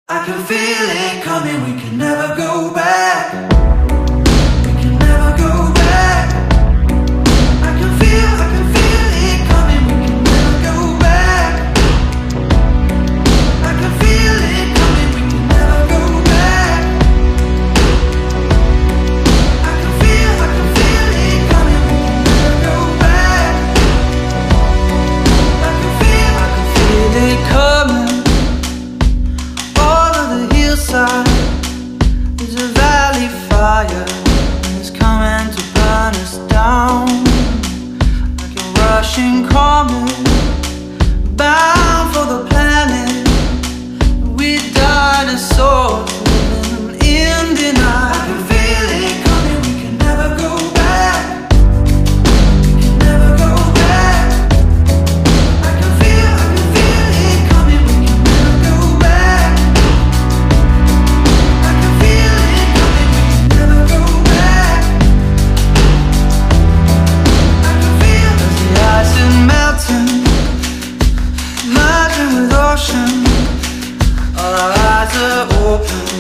I can feel it coming, we can never go back. We can never go back. I can feel it coming, we can never go back. I can feel it coming, we can never go back. I can feel it coming, we can never go back. I can feel it coming. There's a valley fire, and it's coming to burn us down. Like a rushing comet, bound for the planet. We dinosaurs living in denial. I can feel it coming, we can never go back. We can never go back. I can feel it coming, we can never go back. Merging with ocean, all our eyes are open.